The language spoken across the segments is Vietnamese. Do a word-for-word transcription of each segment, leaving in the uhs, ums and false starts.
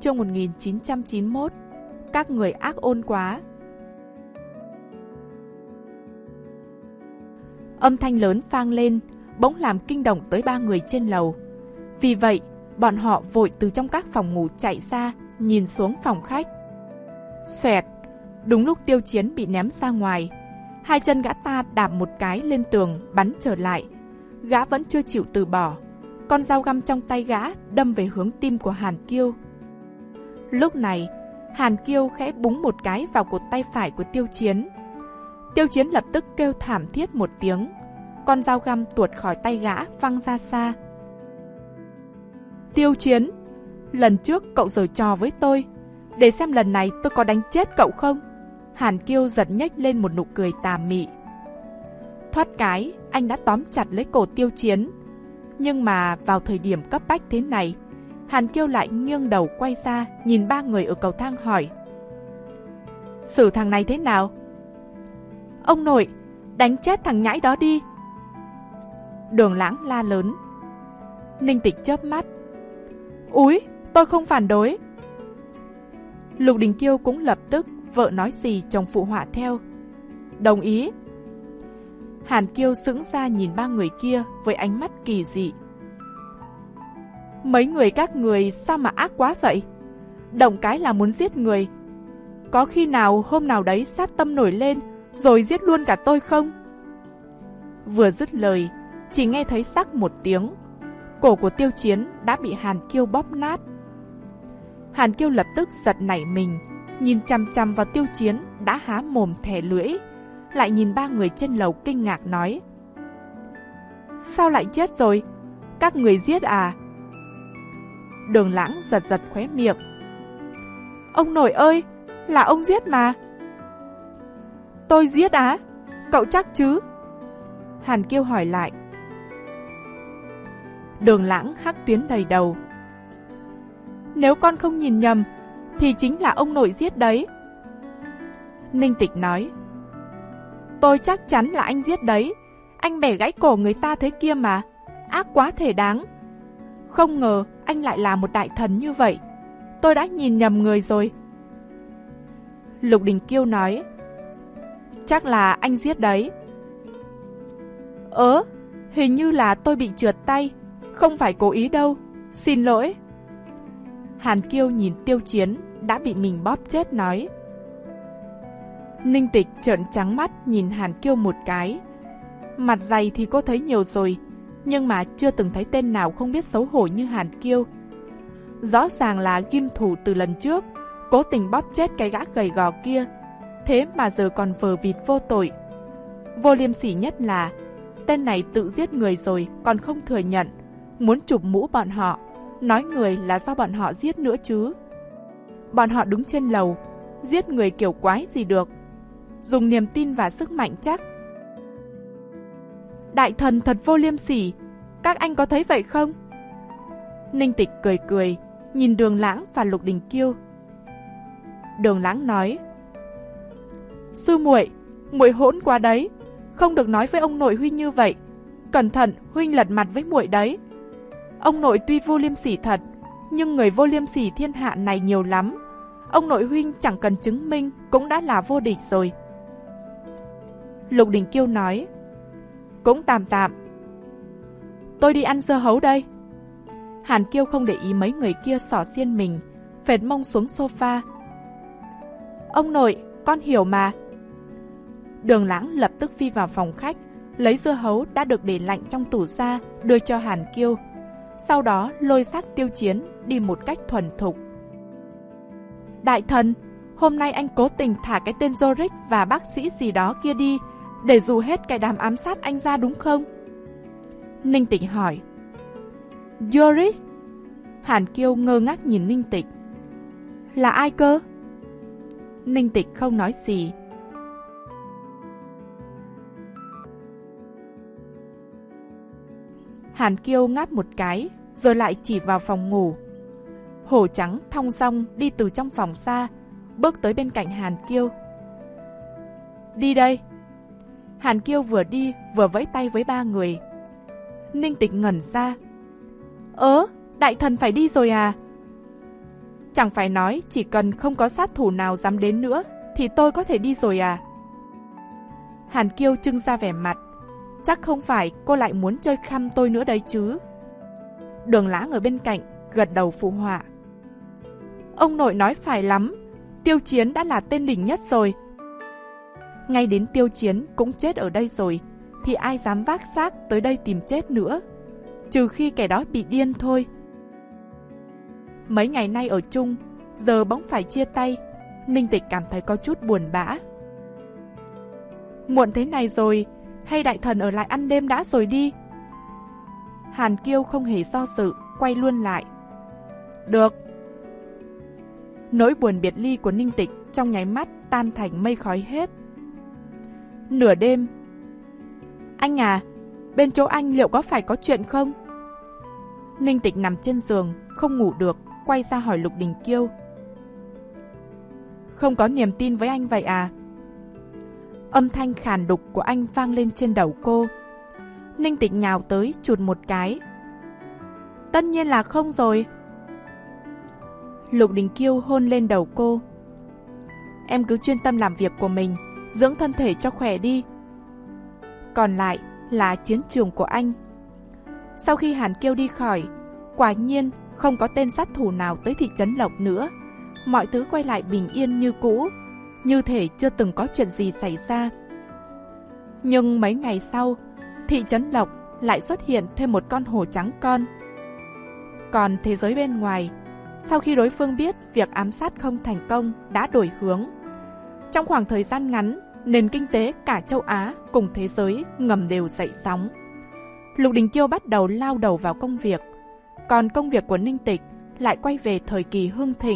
chương một nghìn chín trăm chín mươi mốt. Các người ác ôn quá. Âm thanh lớn vang lên, bỗng làm kinh động tới ba người trên lầu. Vì vậy, bọn họ vội từ trong các phòng ngủ chạy ra, nhìn xuống phòng khách. Xoẹt, đúng lúc Tiêu Chiến bị ném ra ngoài. Hai chân gã ta đạp một cái lên tường, bắn trở lại. Gã vẫn chưa chịu từ bỏ. Con dao găm trong tay gã đâm về hướng tim của Hàn Kiêu. Lúc này, Hàn Kiêu khẽ búng một cái vào cột tay phải của Tiêu Chiến. Tiêu Chiến lập tức kêu thảm thiết một tiếng. Con dao găm tuột khỏi tay gã văng ra xa. Tiêu Chiến, lần trước cậu giở trò với tôi, để xem lần này tôi có đánh chết cậu không? Hàn Kiêu giật nhếch lên một nụ cười tà mị. Thoát cái, anh đã tóm chặt lấy cổ Tiêu Chiến. Nhưng mà vào thời điểm cấp bách thế này, Hàn Kiêu lại nghiêng đầu quay ra, nhìn ba người ở cầu thang hỏi: xử thằng này thế nào? Ông nội, đánh chết thằng nhãi đó đi. Đường Lãng la lớn. Ninh Tịch chớp mắt. Úi, tôi không phản đối. Lục Đình Kiêu cũng lập tức, vợ nói gì chồng phụ họa theo. Đồng ý. Hàn Kiêu sững ra nhìn ba người kia với ánh mắt kỳ dị. Mấy người các người sao mà ác quá vậy? Động cái là muốn giết người. Có khi nào hôm nào đấy sát tâm nổi lên rồi giết luôn cả tôi không? Vừa dứt lời, chỉ nghe thấy sắc một tiếng. Cổ của Tiêu Chiến đã bị Hàn Kiêu bóp nát. Hàn Kiêu lập tức giật nảy mình, nhìn chằm chằm vào Tiêu Chiến đã há mồm thè lưỡi, lại nhìn ba người trên lầu kinh ngạc nói: sao lại chết rồi? Các người giết à? Đường Lãng giật giật khóe miệng. Ông nội ơi, là ông giết mà. Tôi giết á? Cậu chắc chứ? Hàn Kiêu hỏi lại. Đường Lãng hắc tuyến đầy đầu. Nếu con không nhìn nhầm thì chính là ông nội giết đấy. Ninh Tịch nói. Tôi chắc chắn là anh giết đấy. Anh bẻ gãy cổ người ta thế kia mà. Ác quá thể đáng. Không ngờ anh lại là một đại thần như vậy. Tôi đã nhìn nhầm người rồi. Lục Đình Kiêu nói. Chắc là anh giết đấy. Ớ, hình như là tôi bị trượt tay. Không phải cố ý đâu. Xin lỗi. Hàn Kiêu nhìn Tiêu Chiến đã bị mình bóp chết nói. Ninh Tịch trợn trắng mắt nhìn Hàn Kiêu một cái. Mặt dày thì cô thấy nhiều rồi, nhưng mà chưa từng thấy tên nào không biết xấu hổ như Hàn Kiêu. Rõ ràng là ghim thủ từ lần trước, cố tình bóp chết cái gã gầy gò kia, thế mà giờ còn vờ vịt vô tội. Vô liêm sỉ nhất là tên này tự giết người rồi còn không thừa nhận, muốn chụp mũ bọn họ, nói người là do bọn họ giết nữa chứ. Bọn họ đứng trên lầu, giết người kiểu quái gì được, dùng niềm tin và sức mạnh chắc. Đại thần thật vô liêm sỉ, các anh có thấy vậy không? Ninh Tịch cười cười, nhìn Đường Lãng và Lục Đình Kiêu. Đường Lãng nói. Sư muội, muội hỗn quá đấy, không được nói với ông nội huynh như vậy. Cẩn thận, huynh lật mặt với muội đấy. Ông nội tuy vô liêm sỉ thật, nhưng người vô liêm sỉ thiên hạ này nhiều lắm. Ông nội huynh chẳng cần chứng minh cũng đã là vô địch rồi. Lục Đình Kiêu nói. Cũng tạm tạm. Tôi đi ăn dưa hấu đây. Hàn Kiêu không để ý mấy người kia xỏ xiên mình, phệt mông xuống sofa. Ông nội, con hiểu mà. Đường Lãng lập tức phi vào phòng khách, lấy dưa hấu đã được để lạnh trong tủ ra, đưa cho Hàn Kiêu. Sau đó lôi xác Tiêu Chiến đi một cách thuần thục. Đại thần, hôm nay anh cố tình thả cái tên Yorick và bác sĩ gì đó kia đi, để dù hết cái đám ám sát anh ra đúng không? Ninh Tịch hỏi. Yorick? Hàn Kiêu ngơ ngác nhìn Ninh Tịch. Là ai cơ? Ninh Tịch không nói gì. Hàn Kiêu ngáp một cái, rồi lại chỉ vào phòng ngủ. Hổ Trắng thong dong đi từ trong phòng ra, bước tới bên cạnh Hàn Kiêu. Đi đây. Hàn Kiêu vừa đi vừa vẫy tay với ba người. Ninh Tịch ngẩn ra. Ớ, đại thần phải đi rồi à? Chẳng phải nói chỉ cần không có sát thủ nào dám đến nữa thì tôi có thể đi rồi à? Hàn Kiêu trưng ra vẻ mặt. Chắc không phải cô lại muốn chơi khăm tôi nữa đấy chứ? Đường Lãng ở bên cạnh gật đầu phụ họa. Ông nội nói phải lắm. Tiêu Chiến đã là tên đỉnh nhất rồi. Ngay đến Tiêu Chiến cũng chết ở đây rồi, thì ai dám vác xác tới đây tìm chết nữa? Trừ khi kẻ đó bị điên thôi. Mấy ngày nay ở chung, giờ bỗng phải chia tay, Ninh Tịch cảm thấy có chút buồn bã. Muộn thế này rồi, hay đại thần ở lại ăn đêm đã rồi đi? Hàn Kiêu không hề do dự, quay luôn lại. Được. Nỗi buồn biệt ly của Ninh Tịch trong nháy mắt tan thành mây khói hết. Nửa đêm. Anh à, bên chỗ anh liệu có phải có chuyện không? Ninh Tịch nằm trên giường, không ngủ được, quay ra hỏi Lục Đình Kiêu. Không có niềm tin với anh vậy à? Âm thanh khàn đục của anh vang lên trên đầu cô. Ninh Tịch nhào tới chụt một cái. Tất nhiên là không rồi. Lục Đình Kiêu hôn lên đầu cô. Em cứ chuyên tâm làm việc của mình, dưỡng thân thể cho khỏe đi. Còn lại là chiến trường của anh. Sau khi Hàn Kiêu đi khỏi, quả nhiên không có tên sát thủ nào tới thị trấn Lộc nữa. Mọi thứ quay lại bình yên như cũ, như thể chưa từng có chuyện gì xảy ra. Nhưng mấy ngày sau, thị trấn Lộc lại xuất hiện thêm một con hổ trắng con. Còn thế giới bên ngoài, sau khi đối phương biết việc ám sát không thành công đã đổi hướng. Trong khoảng thời gian ngắn, nền kinh tế cả châu Á cùng thế giới ngầm đều dậy sóng. Lục Đình Kiêu bắt đầu lao đầu vào công việc, còn công việc của Ninh Tịch lại quay về thời kỳ hưng thịnh.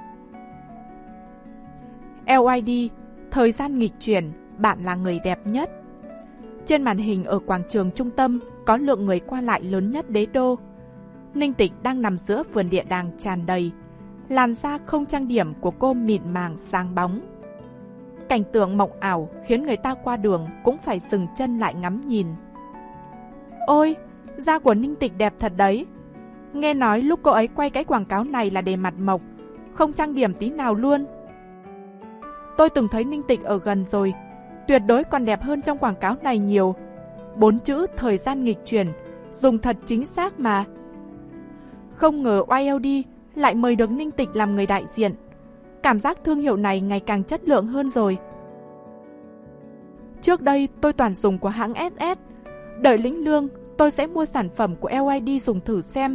lờ i đê, thời gian nghịch chuyển, bạn là người đẹp nhất. Trên màn hình ở quảng trường trung tâm có lượng người qua lại lớn nhất đế đô. Ninh Tịch đang nằm giữa vườn địa đàng tràn đầy. Làn da không trang điểm của cô mịn màng sáng bóng. Cảnh tượng mộng ảo khiến người ta qua đường cũng phải dừng chân lại ngắm nhìn. Ôi, da của Ninh Tịch đẹp thật đấy. Nghe nói lúc cô ấy quay cái quảng cáo này là để mặt mộc, không trang điểm tí nào luôn. Tôi từng thấy Ninh Tịch ở gần rồi, tuyệt đối còn đẹp hơn trong quảng cáo này nhiều. Bốn chữ thời gian nghịch chuyển, dùng thật chính xác mà. Không ngờ i eo đê lại mời được Ninh Tịch làm người đại diện. Cảm giác thương hiệu này ngày càng chất lượng hơn rồi. Trước đây tôi toàn dùng của hãng ét ét. Đợi lĩnh lương, tôi sẽ mua sản phẩm của lờ i đê dùng thử xem.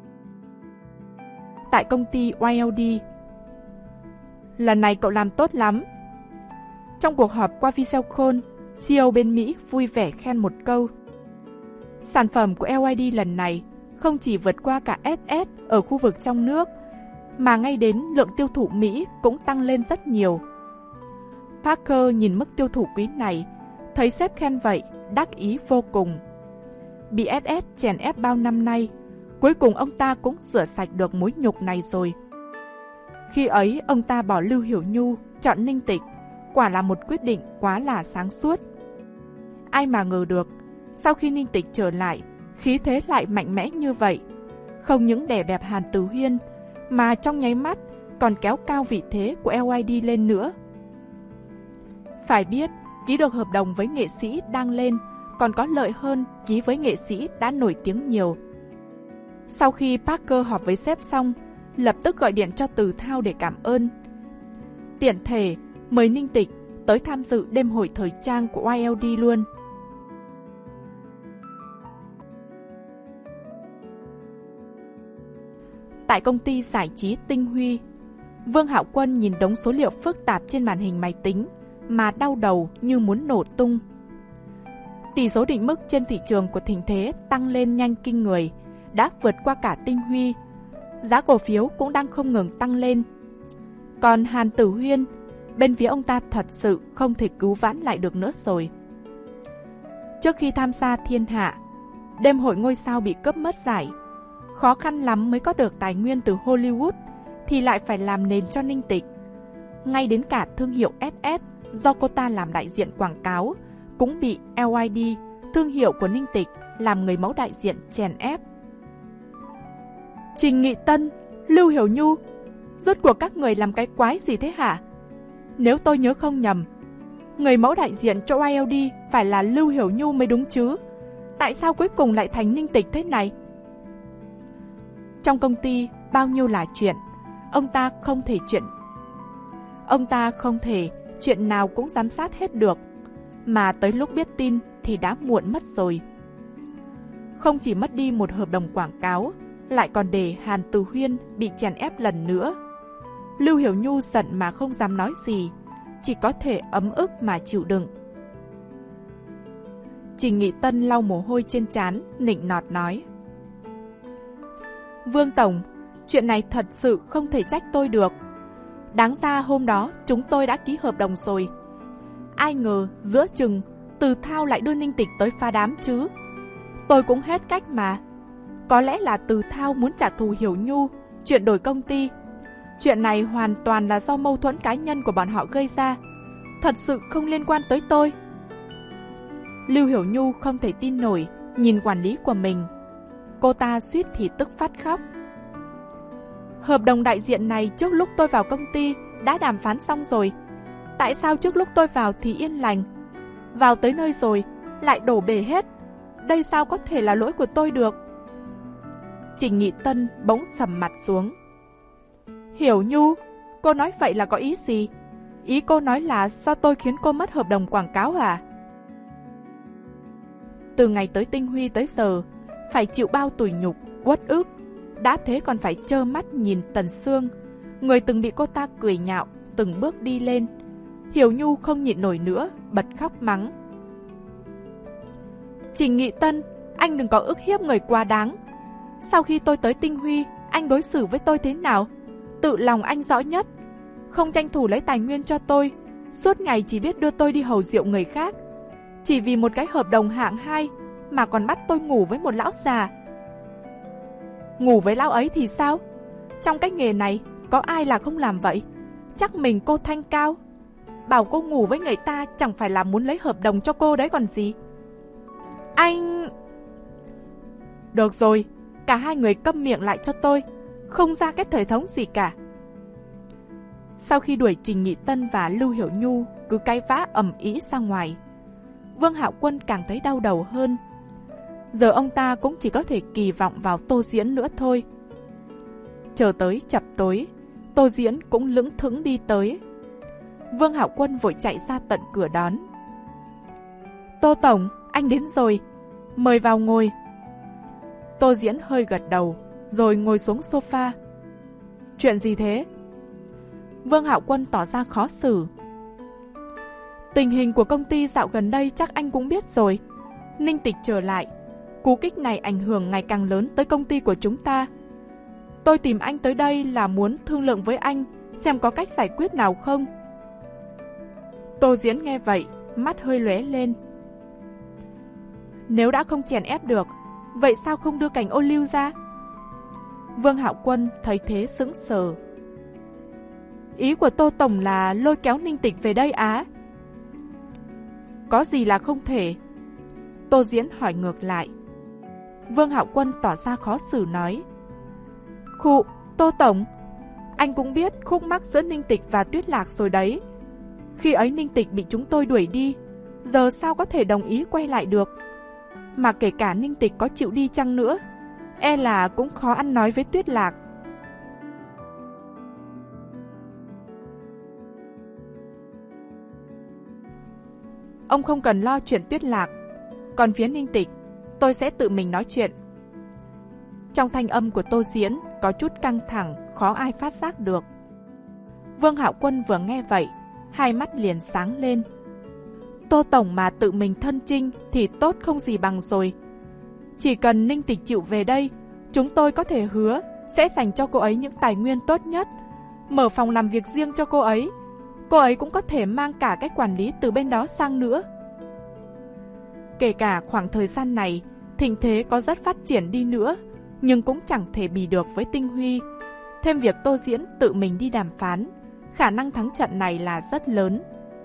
Tại công ty i eo đê. Lần này cậu làm tốt lắm. Trong cuộc họp qua video call, xê e ô bên Mỹ vui vẻ khen một câu. Sản phẩm của lờ i đê lần này không chỉ vượt qua cả ét ét ở khu vực trong nước, mà ngay đến lượng tiêu thụ Mỹ cũng tăng lên rất nhiều. Parker nhìn mức tiêu thụ quý này, thấy sếp khen vậy, đắc ý vô cùng. Bị ét ét chèn ép bao năm nay, cuối cùng ông ta cũng rửa sạch được mối nhục này rồi. Khi ấy ông ta bỏ Lưu Hiểu Nhu, chọn Ninh Tịch, quả là một quyết định quá là sáng suốt. Ai mà ngờ được, sau khi Ninh Tịch trở lại, khí thế lại mạnh mẽ như vậy. Không những đè bẹp Hàn Tử Huyên, mà trong nháy mắt còn kéo cao vị thế của lờ i đê lên nữa. Phải biết, ký được hợp đồng với nghệ sĩ đang lên còn có lợi hơn ký với nghệ sĩ đã nổi tiếng nhiều. Sau khi Parker họp với sếp xong, lập tức gọi điện cho Từ Thao để cảm ơn. Tiện thể mời Ninh Tịch tới tham dự đêm hội thời trang của i eo đê luôn. Tại công ty giải trí Tinh Huy, Vương Hạo Quân nhìn đống số liệu phức tạp trên màn hình máy tính mà đau đầu như muốn nổ tung. Tỷ số định mức trên thị trường của Thịnh Thế tăng lên nhanh kinh người, đã vượt qua cả Tinh Huy. Giá cổ phiếu cũng đang không ngừng tăng lên. Còn Hàn Tử Huyên, bên phía ông ta thật sự không thể cứu vãn lại được nữa rồi. Trước khi tham gia Thiên Hạ, đêm hội ngôi sao bị cướp mất giải. Khó khăn lắm mới có được tài nguyên từ Hollywood thì lại phải làm nền cho Ninh Tịch. Ngay đến cả thương hiệu ét ét do cô ta làm đại diện quảng cáo cũng bị lờ i đê, thương hiệu của Ninh Tịch, làm người mẫu đại diện chèn ép. Trình Nghị Tân, Lưu Hiểu Nhu, Rốt cuộc các người làm cái quái gì thế hả? Nếu tôi nhớ không nhầm, người mẫu đại diện cho i eo đê phải là Lưu Hiểu Nhu mới đúng chứ. Tại sao cuối cùng lại thành Ninh Tịch thế này? Trong công ty bao nhiêu là chuyện, ông ta không thể chuyện. Ông ta không thể chuyện nào cũng giám sát hết được, mà tới lúc biết tin thì đã muộn mất rồi. Không chỉ mất đi một hợp đồng quảng cáo, lại còn để Hàn Từ Huyên bị chèn ép lần nữa. Lưu Hiểu Nhu giận mà không dám nói gì, chỉ có thể ấm ức mà chịu đựng. Trình Nghị Tân lau mồ hôi trên trán, nịnh nọt nói: Vương Tổng, chuyện này thật sự không thể trách tôi được. Đáng ra hôm đó chúng tôi đã ký hợp đồng rồi. Ai ngờ giữa chừng Từ Thao lại đưa Ninh Tịch tới phá đám chứ. Tôi cũng hết cách mà. Có lẽ là Từ Thao muốn trả thù Hiểu Nhu, chuyện đổi công ty. Chuyện này hoàn toàn là do mâu thuẫn cá nhân của bọn họ gây ra, thật sự không liên quan tới tôi. Lưu Hiểu Nhu không thể tin nổi nhìn quản lý của mình. Cô ta suýt thì tức phát khóc. Hợp đồng đại diện này trước lúc tôi vào công ty đã đàm phán xong rồi. Tại sao trước lúc tôi vào thì yên lành, vào tới nơi rồi lại đổ bể hết? Đây sao có thể là lỗi của tôi được? Trình Nghị Tân bỗng sầm mặt xuống. Hiểu Nhu, cô nói vậy là có ý gì? Ý cô nói là do tôi khiến cô mất hợp đồng quảng cáo à? Từ ngày tới Tinh Huy tới giờ, phải chịu bao tủi nhục, uất ức. Đã thế còn phải trơ mắt nhìn Tần Sương, người từng bị cô ta cười nhạo, từng bước đi lên. Hiểu Nhu không nhịn nổi nữa, bật khóc mắng. Trình Nghị Tân, anh đừng có ức hiếp người quá đáng. Sau khi tôi tới Tinh Huy, anh đối xử với tôi thế nào? Tự lòng anh rõ nhất. Không tranh thủ lấy tài nguyên cho tôi, suốt ngày chỉ biết đưa tôi đi hầu rượu người khác. Chỉ vì một cái hợp đồng hạng hai mà còn bắt tôi ngủ với một lão già. Ngủ với lão ấy thì sao? Trong cái nghề này có ai là không làm vậy? Chắc mình cô thanh cao. Bảo cô ngủ với người ta chẳng phải là muốn lấy hợp đồng cho cô đấy còn gì. Anh... Được rồi, cả hai người câm miệng lại cho tôi, không ra cái thể thống gì cả. Sau khi đuổi Trình Nghị Tân và Lưu Hiểu Nhu cứ cãi vã ầm ĩ ra ngoài, Vương Hạo Quân càng thấy đau đầu hơn. Giờ ông ta cũng chỉ có thể kỳ vọng vào Tô Diễn nữa thôi. Chờ tới chập tối, Tô Diễn cũng lững thững đi tới. Vương Hạo Quân vội chạy ra tận cửa đón. Tô Tổng, anh đến rồi, mời vào ngồi. Tô Diễn hơi gật đầu, rồi ngồi xuống sofa. Chuyện gì thế? Vương Hạo Quân tỏ ra khó xử. Tình hình của công ty dạo gần đây chắc anh cũng biết rồi. Ninh Tịch trở lại, cú kích này ảnh hưởng ngày càng lớn tới công ty của chúng ta. Tôi tìm anh tới đây là muốn thương lượng với anh, xem có cách giải quyết nào không. Tô Diễn nghe vậy, mắt hơi lóe lên. Nếu đã không chèn ép được, vậy sao không đưa cành ô liu ra? Vương Hạo Quân thấy thế sững sờ. Ý của Tô Tổng là lôi kéo Ninh Tịch về đây á? Có gì là không thể? Tô Diễn hỏi ngược lại. Vương Hạo Quân tỏ ra khó xử nói. Khụ, Tô Tổng, anh cũng biết khúc mắc giữa Ninh Tịch và Tuyết Lạc rồi đấy. Khi ấy Ninh Tịch bị chúng tôi đuổi đi, giờ sao có thể đồng ý quay lại được? Mà kể cả Ninh Tịch có chịu đi chăng nữa, e là cũng khó ăn nói với Tuyết Lạc. Ông không cần lo chuyện Tuyết Lạc, còn phía Ninh Tịch, tôi sẽ tự mình nói chuyện. Trong thanh âm của Tô Diễn có chút căng thẳng, khó ai phát giác được. Vương Hạo Quân vừa nghe vậy, hai mắt liền sáng lên. Tô Tổng mà tự mình thân chinh thì tốt không gì bằng rồi. Chỉ cần Ninh Tịch chịu về đây, chúng tôi có thể hứa sẽ dành cho cô ấy những tài nguyên tốt nhất, mở phòng làm việc riêng cho cô ấy. Cô ấy cũng có thể mang cả cái quản lý từ bên đó sang nữa. Kể cả khoảng thời gian này, thịnh thế có rất phát triển đi nữa, nhưng cũng chẳng thể bì được với Tinh Huy. Thêm việc Tô Diễn tự mình đi đàm phán, khả năng thắng trận này là rất lớn.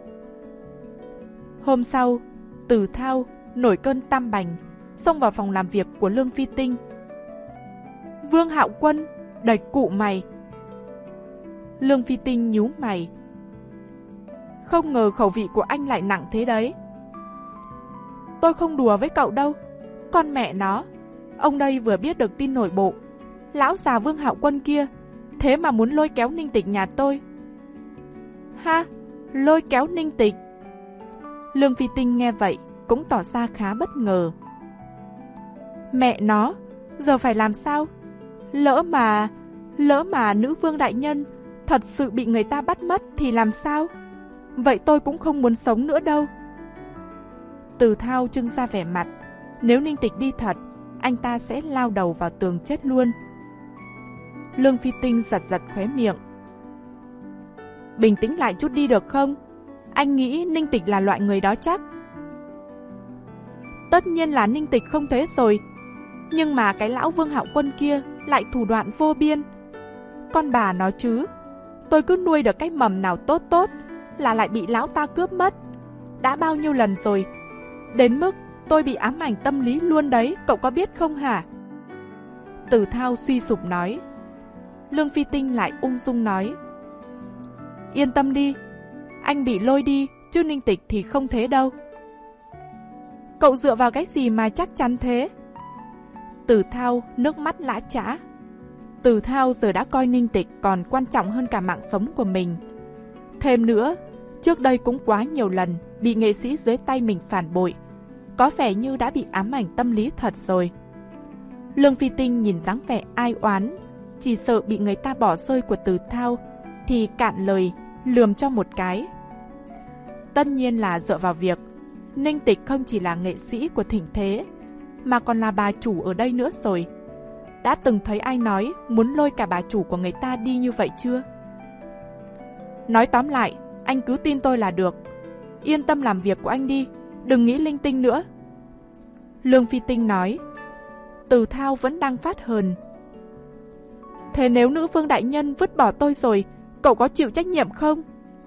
Hôm sau, Từ Thao nổi cơn tam bành, xông vào phòng làm việc của Lương Phi Tinh. Vương Hạo Quân, đẩy cụ mày. Lương Phi Tinh nhíu mày. Không ngờ khẩu vị của anh lại nặng thế đấy. Tôi không đùa với cậu đâu. Con mẹ nó, ông đây vừa biết được tin nội bộ. Lão già Vương Hạo Quân kia, thế mà muốn lôi kéo Ninh Tịch nhà tôi. Ha, lôi kéo Ninh Tịch. Lương Phi Tinh nghe vậy cũng tỏ ra khá bất ngờ. Mẹ nó, giờ phải làm sao? Lỡ mà, lỡ mà nữ vương đại nhân thật sự bị người ta bắt mất thì làm sao? Vậy tôi cũng không muốn sống nữa đâu. Từ Thao trưng ra vẻ mặt, nếu Ninh Tịch đi thật, anh ta sẽ lao đầu vào tường chết luôn. Lương Phi Tinh giật giật khóe miệng. Bình tĩnh lại chút đi được không? Anh nghĩ Ninh Tịch là loại người đó chắc? Tất nhiên là Ninh Tịch không thế rồi. Nhưng mà cái lão Vương Hạo Quân kia lại thủ đoạn vô biên. Con bà nó chứ, tôi cứ nuôi được cái mầm nào tốt tốt là lại bị lão ta cướp mất. Đã bao nhiêu lần rồi, đến mức tôi bị ám ảnh tâm lý luôn đấy, cậu có biết không hả? Từ Thao suy sụp nói. Lương Phi Tinh lại ung dung nói. Yên tâm đi, anh bị lôi đi, chứ Ninh Tịch thì không thế đâu. Cậu dựa vào cái gì mà chắc chắn thế? Từ Thao nước mắt lã chã. Từ Thao giờ đã coi Ninh Tịch còn quan trọng hơn cả mạng sống của mình. Thêm nữa, trước đây cũng quá nhiều lần bị nghệ sĩ dưới tay mình phản bội, có vẻ như đã bị ám ảnh tâm lý thật rồi. Lương Phi Tinh nhìn dáng vẻ ai oán, chỉ sợ bị người ta bỏ rơi của Từ Thao, thì cạn lời lườm cho một cái. Tất nhiên là dựa vào việc Ninh Tịch không chỉ là nghệ sĩ của thịnh thế, mà còn là bà chủ ở đây nữa rồi. Đã từng thấy ai nói muốn lôi cả bà chủ của người ta đi như vậy chưa? Nói tóm lại, anh cứ tin tôi là được. Yên tâm làm việc của anh đi, đừng nghĩ linh tinh nữa. Lương Phi Tinh nói. Từ Thao vẫn đang phát hờn. Thế nếu nữ vương đại nhân vứt bỏ tôi rồi, cậu có chịu trách nhiệm không?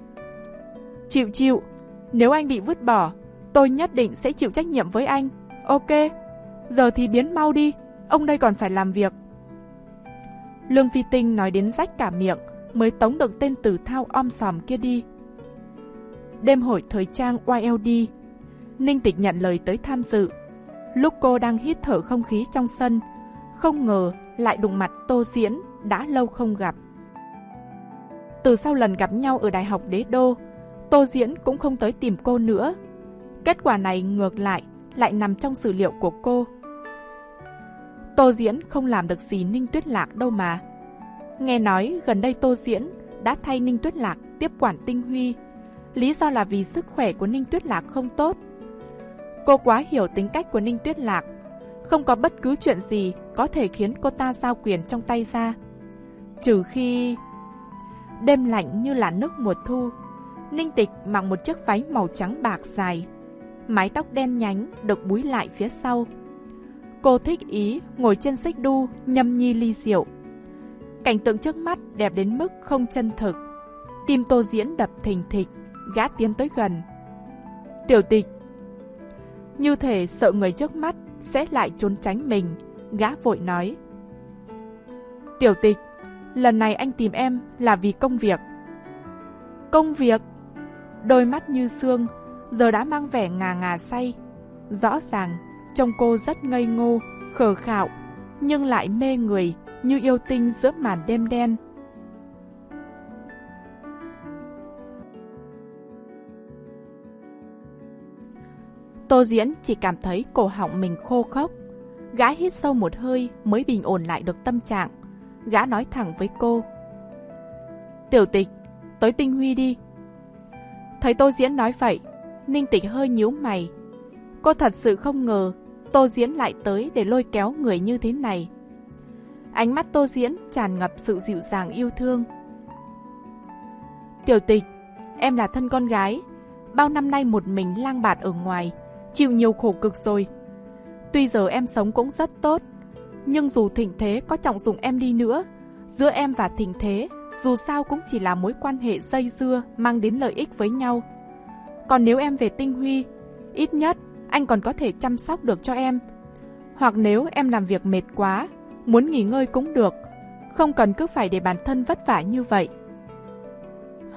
Chịu chịu. Nếu anh bị vứt bỏ, tôi nhất định sẽ chịu trách nhiệm với anh. Ok, giờ thì biến mau đi, ông đây còn phải làm việc. Lương Phi Tinh nói đến rách cả miệng mới tống được tên Từ Thao om sòm kia đi. Đêm hội thời trang Y L D, Ninh Tịch nhận lời tới tham dự. Lúc cô đang hít thở không khí trong sân, không ngờ lại đụng mặt Tô Diễn đã lâu không gặp. Từ sau lần gặp nhau ở Đại học Đế Đô, Tô Diễn cũng không tới tìm cô nữa. Kết quả này ngược lại lại nằm trong sử liệu của cô. Tô Diễn không làm được gì Ninh Tuyết Lạc đâu mà. Nghe nói gần đây Tô Diễn đã thay Ninh Tuyết Lạc tiếp quản Tinh Huy, lý do là vì sức khỏe của Ninh Tuyết Lạc không tốt. Cô quá hiểu tính cách của Ninh Tuyết Lạc, không có bất cứ chuyện gì có thể khiến cô ta giao quyền trong tay ra. Trừ khi... Đêm lạnh như là nước mùa thu, Ninh Tịch mặc một chiếc váy màu trắng bạc dài, mái tóc đen nhánh được búi lại phía sau. Cô thích ý ngồi trên xích đu nhâm nhi ly rượu. Cảnh tượng trước mắt đẹp đến mức không chân thực. Tim Tô Diễn đập thình thịch, gã tiến tới gần. Tiểu Tịch. Như thể sợ người trước mắt sẽ lại trốn tránh mình, gã vội nói. Tiểu Tịch, lần này anh tìm em là vì công việc. Công việc? Đôi mắt như xương giờ đã mang vẻ ngà ngà say. Rõ ràng trông cô rất ngây ngô, khờ khạo, nhưng lại mê người như yêu tinh giữa màn đêm đen. Tô Diễn chỉ cảm thấy cổ họng mình khô khốc. Gã hít sâu một hơi mới bình ổn lại được tâm trạng. Gã nói thẳng với cô. Tiểu Tịch, tới Tinh Huy đi. Thấy Tô Diễn nói vậy, Ninh Tịch hơi nhíu mày. Cô thật sự không ngờ Tô Diễn lại tới để lôi kéo người như thế này. Ánh mắt Tô Diễn tràn ngập sự dịu dàng yêu thương. Tiểu Tịch, em là thân con gái, bao năm nay một mình lang bạt ở ngoài, chịu nhiều khổ cực rồi. Tuy giờ em sống cũng rất tốt, nhưng dù thịnh thế có trọng dụng em đi nữa, giữa em và thịnh thế dù sao cũng chỉ là mối quan hệ dây dưa mang đến lợi ích với nhau. Còn nếu em về Tinh Huy, ít nhất anh còn có thể chăm sóc được cho em. Hoặc nếu em làm việc mệt quá, muốn nghỉ ngơi cũng được, không cần cứ phải để bản thân vất vả như vậy.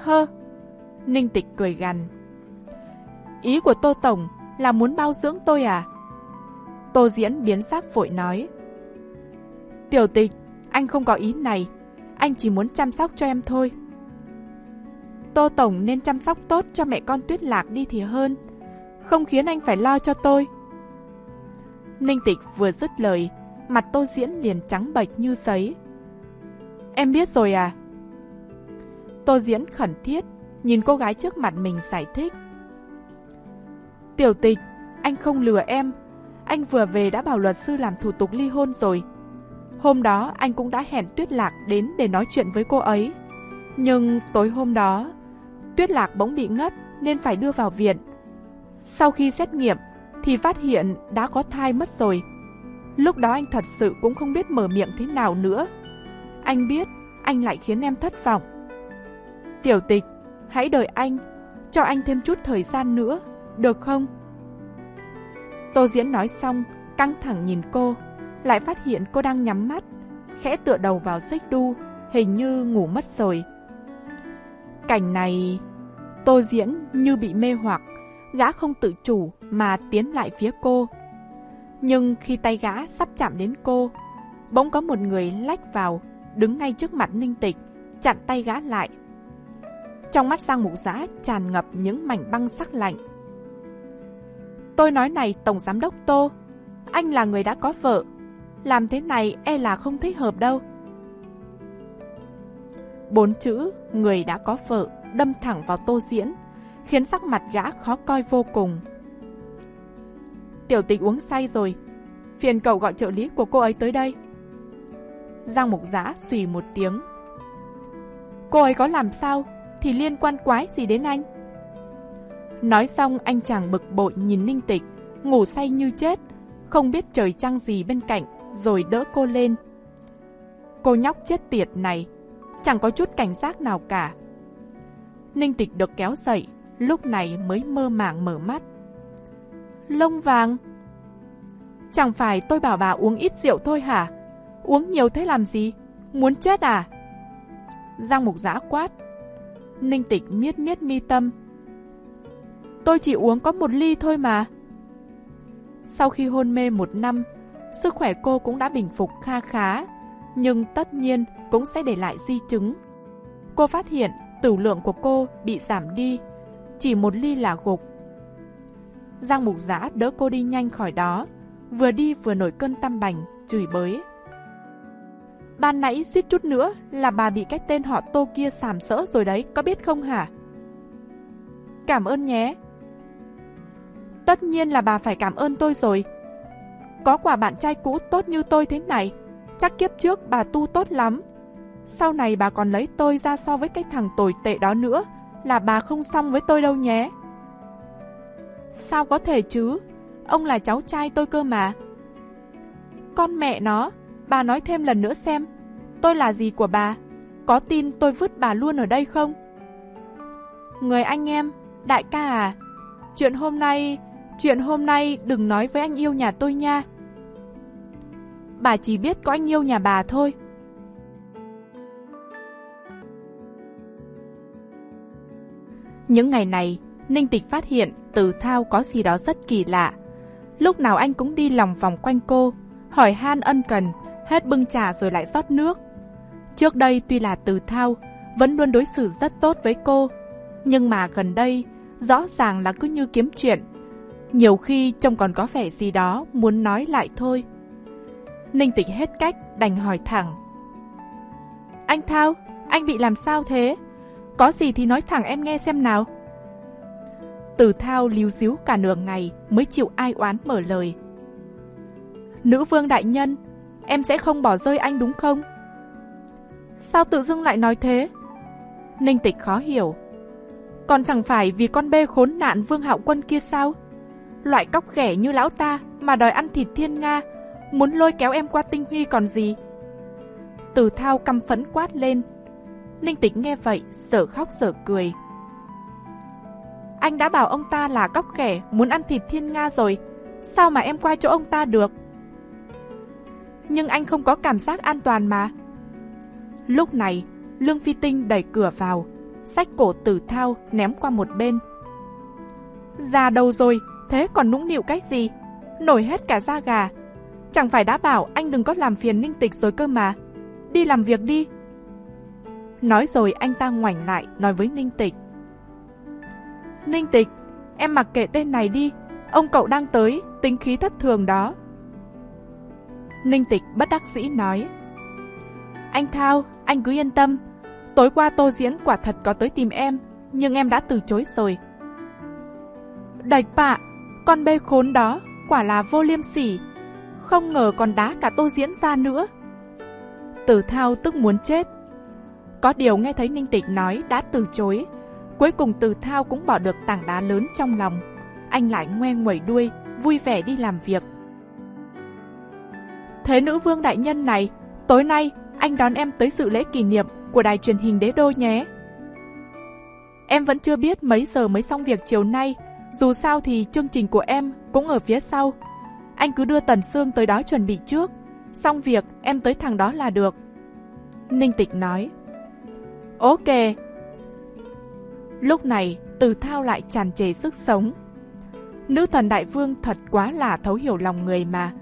Hơ, Ninh Tịch cười gằn. Ý của Tô Tổng là muốn bao dưỡng tôi à? Tô Diễn biến sắc vội nói. Tiểu Tịch, anh không có ý này, anh chỉ muốn chăm sóc cho em thôi. Tô Tổng nên chăm sóc tốt cho mẹ con Tuyết Lạc đi thì hơn, không khiến anh phải lo cho tôi. Ninh Tịch vừa dứt lời, mặt Tô Diễn liền trắng bệch như sấy. Em biết rồi à? Tô Diễn khẩn thiết nhìn cô gái trước mặt mình giải thích. Tiểu Tịch, anh không lừa em, anh vừa về đã bảo luật sư làm thủ tục ly hôn rồi. Hôm đó anh cũng đã hẹn Tuyết Lạc đến để nói chuyện với cô ấy. Nhưng tối hôm đó, Tuyết Lạc bỗng bị ngất nên phải đưa vào viện. Sau khi xét nghiệm thì phát hiện đã có thai mất rồi. Lúc đó anh thật sự cũng không biết mở miệng thế nào nữa. Anh biết anh lại khiến em thất vọng. Tiểu Tịch, hãy đợi anh, cho anh thêm chút thời gian nữa, được không? Tô Diễn nói xong, căng thẳng nhìn cô, lại phát hiện cô đang nhắm mắt, khẽ tựa đầu vào xích đu, hình như ngủ mất rồi. Cảnh này, Tô Diễn như bị mê hoặc, gã không tự chủ mà tiến lại phía cô. Nhưng khi tay gã sắp chạm đến cô, bỗng có một người lách vào, đứng ngay trước mặt Ninh Tịch, chặn tay gã lại. Trong mắt Giang Mục Giã tràn ngập những mảnh băng sắc lạnh. Tôi nói này Tổng Giám đốc Tô, anh là người đã có vợ, làm thế này e là không thích hợp đâu. Bốn chữ người đã có vợ đâm thẳng vào Tô Diễn, khiến sắc mặt gã khó coi vô cùng. Tiểu Tịch uống say rồi, phiền cậu gọi trợ lý của cô ấy tới đây. Giang Mục Giã xùy một tiếng. Cô ấy có làm sao thì liên quan quái gì đến anh? Nói xong anh chàng bực bội nhìn Ninh Tịch, ngủ say như chết, không biết trời trăng gì bên cạnh, rồi đỡ cô lên. Cô nhóc chết tiệt này, chẳng có chút cảnh giác nào cả. Ninh Tịch được kéo dậy, lúc này mới mơ màng mở mắt. Lông vàng? Chẳng phải tôi bảo bà uống ít rượu thôi hả? Uống nhiều thế làm gì? Muốn chết à? Giang Mục Giã quát. Ninh Tịch miết miết mi tâm. Tôi chỉ uống có một ly thôi mà. Sau khi hôn mê một năm, sức khỏe cô cũng đã bình phục kha khá, nhưng tất nhiên cũng sẽ để lại di chứng. Cô phát hiện tửu lượng của cô bị giảm đi, chỉ một ly là gục. Giang Mục Giã đỡ cô đi nhanh khỏi đó, vừa đi vừa nổi cơn tăm bành, chửi bới. Ban nãy suýt chút nữa là bà bị cái tên họ Tô kia sàm sỡ rồi đấy, có biết không hả? Cảm ơn nhé. Tất nhiên là bà phải cảm ơn tôi rồi. Có quả bạn trai cũ tốt như tôi thế này, chắc kiếp trước bà tu tốt lắm. Sau này bà còn lấy tôi ra so với cái thằng tồi tệ đó nữa, là bà không xong với tôi đâu nhé. Sao có thể chứ? Ông là cháu trai tôi cơ mà. Con mẹ nó, bà nói thêm lần nữa xem, tôi là gì của bà? Có tin tôi vứt bà luôn ở đây không? Người anh em, đại ca à, chuyện hôm nay, chuyện hôm nay đừng nói với anh yêu nhà tôi nha. Bà chỉ biết có anh yêu nhà bà thôi. Những ngày này, Ninh Tịch phát hiện Từ Thao có gì đó rất kỳ lạ. Lúc nào anh cũng đi lòng vòng quanh cô, hỏi han ân cần, hết bưng trà rồi lại rót nước. Trước đây tuy là Từ Thao vẫn luôn đối xử rất tốt với cô, nhưng mà gần đây rõ ràng là cứ như kiếm chuyện, nhiều khi trông còn có vẻ gì đó muốn nói lại thôi. Ninh Tịch hết cách đành hỏi thẳng. Anh Thao, anh bị làm sao thế? Có gì thì nói thẳng em nghe xem nào. Từ Thao líu díu cả nửa ngày mới chịu ai oán mở lời. Nữ vương đại nhân, em sẽ không bỏ rơi anh đúng không? Sao tự dưng lại nói thế? Ninh Tịch khó hiểu. Còn chẳng phải vì con bê khốn nạn Vương Hạo Quân kia sao? Loại cóc ghẻ như lão ta mà đòi ăn thịt thiên nga, muốn lôi kéo em qua tinh huy còn gì? Từ Thao căm phẫn quát lên. Ninh Tịch nghe vậy dở khóc dở cười. Anh đã bảo ông ta là cóc ghẻ muốn ăn thịt thiên nga rồi, sao mà em qua chỗ ông ta được? Nhưng anh không có cảm giác an toàn mà. Lúc này Lương Phi Tinh đẩy cửa vào, xách cổ Tử Thao ném qua một bên. Già đầu rồi, thế còn nũng nịu cái gì? Nổi hết cả da gà. Chẳng phải đã bảo anh đừng có làm phiền Ninh Tịch rồi cơ mà. Đi làm việc đi. Nói rồi anh ta ngoảnh lại nói với Ninh Tịch. Ninh Tịch, em mặc kệ tên này đi. Ông cậu đang tới, tính khí thất thường đó. Ninh Tịch bất đắc dĩ nói. Anh Thao, anh cứ yên tâm. Tối qua Tô Diễn quả thật có tới tìm em, nhưng em đã từ chối rồi. Đạch bạ, con bê khốn đó, quả là vô liêm sỉ. Không ngờ còn đá cả Tô Diễn ra nữa. Tử Thao tức muốn chết. Có điều nghe thấy Ninh Tịch nói đã từ chối, cuối cùng Tử Thao cũng bỏ được tảng đá lớn trong lòng. Anh lại ngoe nguẩy đuôi, vui vẻ đi làm việc. Thế nữ vương đại nhân này, tối nay anh đón em tới dự lễ kỷ niệm của đài truyền hình Đế Đô nhé. Em vẫn chưa biết mấy giờ mới xong việc chiều nay, dù sao thì chương trình của em cũng ở phía sau. Anh cứ đưa Tần Sương tới đó chuẩn bị trước, xong việc em tới thằng đó là được. Ninh Tịch nói. Ok. Lúc này Tử Thao lại tràn trề sức sống. Nữ thần đại vương thật quá là thấu hiểu lòng người mà.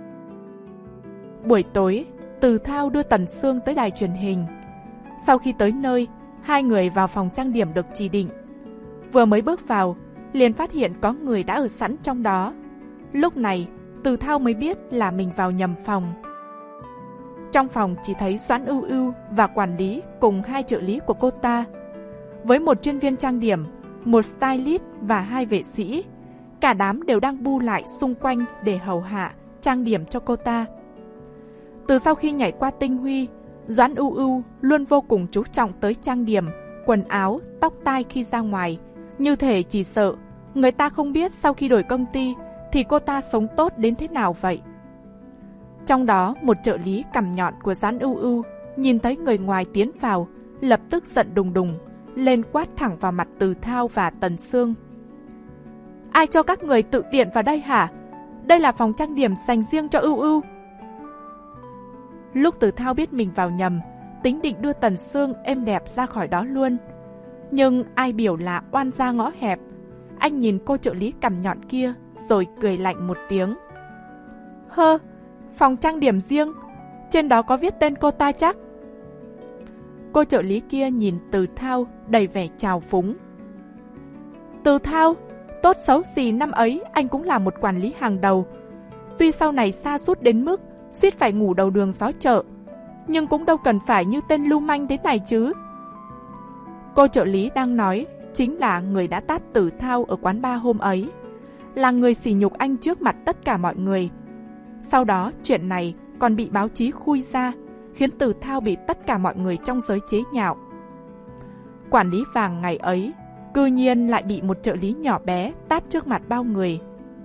Buổi tối, Tử Thao đưa Tần Sương tới đài truyền hình. Sau khi tới nơi, hai người vào phòng trang điểm được chỉ định. Vừa mới bước vào, liền phát hiện có người đã ở sẵn trong đó. Lúc này, Tử Thao mới biết là mình vào nhầm phòng. Trong phòng chỉ thấy Doãn Ưu Ưu và quản lý cùng hai trợ lý của cô ta. Với một chuyên viên trang điểm, một stylist và hai vệ sĩ, cả đám đều đang bu lại xung quanh để hầu hạ, trang điểm cho cô ta. Từ sau khi nhảy qua tinh huy, Doãn Ưu Ưu luôn vô cùng chú trọng tới trang điểm, quần áo, tóc tai khi ra ngoài. Như thể chỉ sợ người ta không biết sau khi đổi công ty thì cô ta sống tốt đến thế nào vậy. Trong đó, một trợ lý cằm nhọn của Doãn Ưu Ưu nhìn thấy người ngoài tiến vào, lập tức giận đùng đùng, lên quát thẳng vào mặt Tử Thao và Tần Sương. Ai cho các người tự tiện vào đây hả? Đây là phòng trang điểm dành riêng cho Ưu Ưu. Lúc Tử Thao biết mình vào nhầm, tính định đưa Tần Sương êm đẹp ra khỏi đó luôn. Nhưng ai biểu là oan gia ngõ hẹp. Anh nhìn cô trợ lý cằm nhọn kia rồi cười lạnh một tiếng. Hơ, phòng trang điểm riêng, trên đó có viết tên cô ta chắc. Cô trợ lý kia nhìn Tử Thao đầy vẻ trào phúng. Tử Thao, tốt xấu gì năm ấy anh cũng là một quản lý hàng đầu. Tuy sau này sa sút đến mức suýt phải ngủ đầu đường xó chợ, nhưng cũng đâu cần phải như tên lưu manh thế này chứ. Cô trợ lý đang nói chính là người đã tát Tử Thao ở quán bar hôm ấy, là người sỉ nhục anh trước mặt tất cả mọi người. Sau đó chuyện này còn bị báo chí khui ra, khiến Tử Thao bị tất cả mọi người trong giới chế nhạo. Quản lý vàng ngày ấy cư nhiên lại bị một trợ lý nhỏ bé tát trước mặt bao người.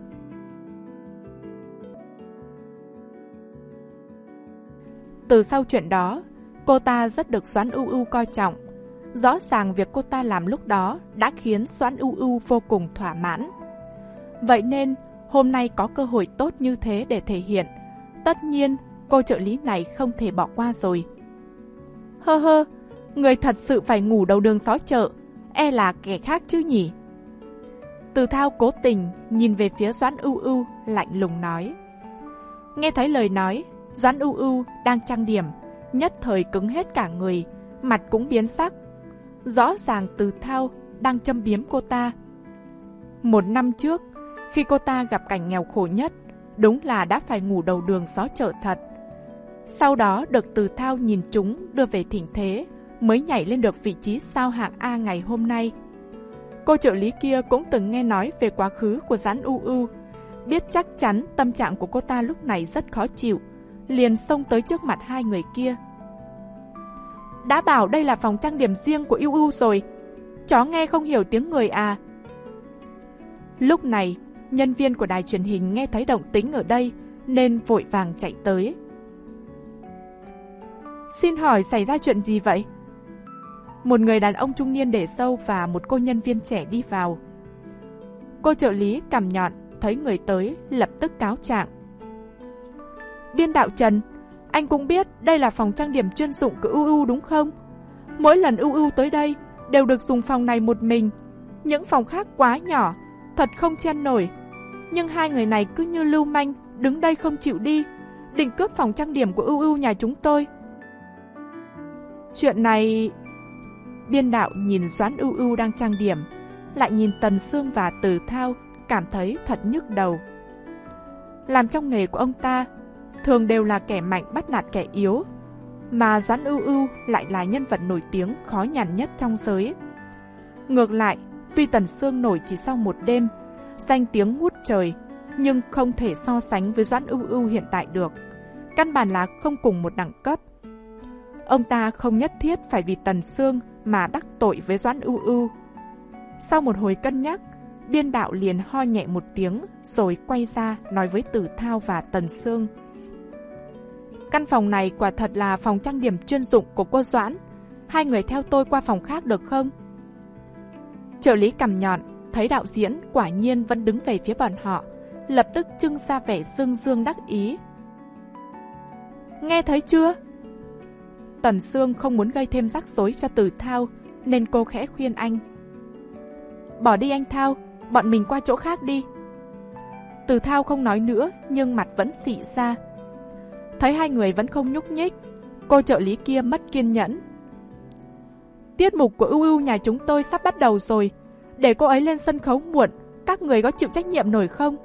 Từ sau chuyện đó, cô ta rất được Doãn Ưu Ưu coi trọng. Rõ ràng việc cô ta làm lúc đó đã khiến Doãn Ưu Ưu vô cùng thỏa mãn. Vậy nên, hôm nay có cơ hội tốt như thế để thể hiện. Tất nhiên, cô trợ lý này không thể bỏ qua rồi. Hơ hơ, người thật sự phải ngủ đầu đường xó chợ, e là kẻ khác chứ nhỉ? Tử Thao cố tình nhìn về phía Doãn Ưu Ưu, lạnh lùng nói. Nghe thấy lời nói, Doãn Ưu Ưu đang trang điểm, nhất thời cứng hết cả người, mặt cũng biến sắc. Rõ ràng Tử Thao đang châm biếm cô ta. Một năm trước, khi cô ta gặp cảnh nghèo khổ nhất, đúng là đã phải ngủ đầu đường xó chợ thật. Sau đó được Tử Thao nhìn trúng đưa về thỉnh thế, mới nhảy lên được vị trí sao hạng A ngày hôm nay. Cô trợ lý kia cũng từng nghe nói về quá khứ của Doãn Ưu Ưu, biết chắc chắn tâm trạng của cô ta lúc này rất khó chịu, liền xông tới trước mặt hai người kia. Đã bảo đây là phòng trang điểm riêng của Ưu Ưu rồi, chó nghe không hiểu tiếng người à? Lúc này, nhân viên của đài truyền hình nghe thấy động tĩnh ở đây nên vội vàng chạy tới. Xin hỏi xảy ra chuyện gì vậy? Một người đàn ông trung niên để râu và một cô nhân viên trẻ đi vào. Cô trợ lý cằm nhọn thấy người tới lập tức cáo trạng. Biên đạo Trần, anh cũng biết đây là phòng trang điểm chuyên dụng của Ưu Ưu đúng không? Mỗi lần Ưu Ưu tới đây đều được dùng phòng này một mình. Những phòng khác quá nhỏ, thật không chen nổi. Nhưng hai người này cứ như lưu manh, đứng đây không chịu đi, định cướp phòng trang điểm của Ưu Ưu nhà chúng tôi. Chuyện này... Biên đạo nhìn Doãn Ưu Ưu đang trang điểm, lại nhìn Tần Sương và Từ Thao, cảm thấy thật nhức đầu. Làm trong nghề của ông ta, thường đều là kẻ mạnh bắt nạt kẻ yếu, mà Doãn Ưu Ưu lại là nhân vật nổi tiếng khó nhằn nhất trong giới. Ngược lại, tuy Tần Sương nổi chỉ sau một đêm, danh tiếng ngút trời, nhưng không thể so sánh với Doãn Ưu Ưu hiện tại được. Căn bản là không cùng một đẳng cấp. Ông ta không nhất thiết phải vì Tần Sương mà đắc tội với Doãn Ưu Ưu. Sau một hồi cân nhắc, biên đạo liền ho nhẹ một tiếng rồi quay ra nói với Từ Thao và Tần Sương. Căn phòng này quả thật là phòng trang điểm chuyên dụng của cô Doãn. Hai người theo tôi qua phòng khác được không? Trợ lý cằm nhọn thấy đạo diễn quả nhiên vẫn đứng về phía bọn họ, lập tức trưng ra vẻ dương dương đắc ý. Nghe thấy chưa? Tần Sương không muốn gây thêm rắc rối cho Từ Thao, nên cô khẽ khuyên anh. Bỏ đi anh Thao, bọn mình qua chỗ khác đi. Từ Thao không nói nữa, nhưng mặt vẫn xị ra. Thấy hai người vẫn không nhúc nhích, cô trợ lý kia mất kiên nhẫn. Tiết mục của Ưu Ưu nhà chúng tôi sắp bắt đầu rồi, để cô ấy lên sân khấu muộn, các người có chịu trách nhiệm nổi không?